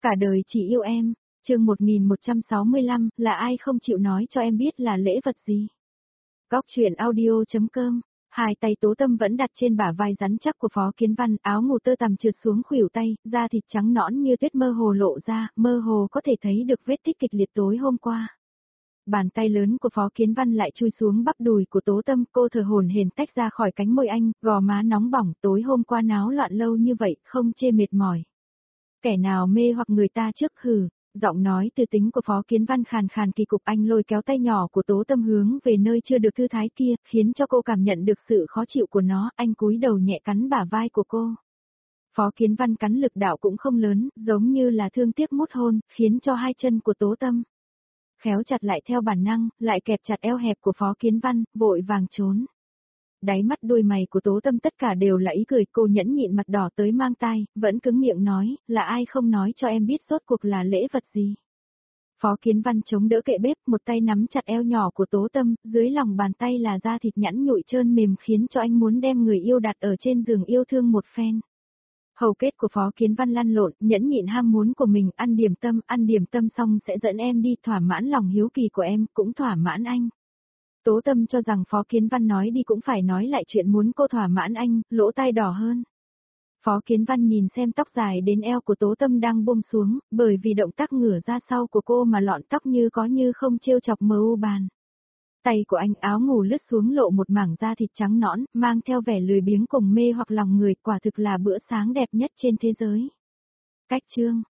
Cả đời chỉ yêu em. Chương 1165, là ai không chịu nói cho em biết là lễ vật gì? Góc truyện audio.com. Hai tay Tố Tâm vẫn đặt trên bả vai rắn chắc của Phó Kiến Văn, áo ngủ tơ tằm trượt xuống khuỷu tay, da thịt trắng nõn như tuyết mơ hồ lộ ra, mơ hồ có thể thấy được vết tích kịch liệt tối hôm qua. Bàn tay lớn của Phó Kiến Văn lại chui xuống bắp đùi của Tố Tâm, cô thở hổn hển tách ra khỏi cánh môi anh, gò má nóng bỏng, tối hôm qua náo loạn lâu như vậy, không chê mệt mỏi. Kẻ nào mê hoặc người ta trước hừ. Giọng nói từ tính của Phó Kiến Văn khàn khàn kỳ cục, anh lôi kéo tay nhỏ của Tố Tâm hướng về nơi chưa được thư thái kia, khiến cho cô cảm nhận được sự khó chịu của nó, anh cúi đầu nhẹ cắn bả vai của cô. Phó Kiến Văn cắn lực đạo cũng không lớn, giống như là thương tiếc mút hôn, khiến cho hai chân của Tố Tâm khéo chặt lại theo bản năng, lại kẹp chặt eo hẹp của Phó Kiến Văn, vội vàng trốn. Đáy mắt đuôi mày của Tố Tâm tất cả đều là ý cười, cô nhẫn nhịn mặt đỏ tới mang tai, vẫn cứng miệng nói, là ai không nói cho em biết rốt cuộc là lễ vật gì. Phó Kiến Văn chống đỡ kệ bếp, một tay nắm chặt eo nhỏ của Tố Tâm, dưới lòng bàn tay là da thịt nhẵn nhụi trơn mềm khiến cho anh muốn đem người yêu đặt ở trên giường yêu thương một phen. Hầu kết của Phó Kiến Văn lăn lộn, nhẫn nhịn ham muốn của mình, ăn điểm tâm xong sẽ dẫn em đi, thỏa mãn lòng hiếu kỳ của em, cũng thỏa mãn anh. Tố Tâm cho rằng Phó Kiến Văn nói đi cũng phải nói lại chuyện muốn cô thỏa mãn anh, lỗ tai đỏ hơn. Phó Kiến Văn nhìn xem tóc dài đến eo của Tố Tâm đang buông xuống, bởi vì động tác ngửa ra sau của cô mà lọn tóc như có như không trêu chọc mờ u bàn. Tay của anh áo ngủ lướt xuống lộ một mảng da thịt trắng nõn, mang theo vẻ lười biếng cùng mê hoặc lòng người, quả thực là bữa sáng đẹp nhất trên thế giới. Cách chương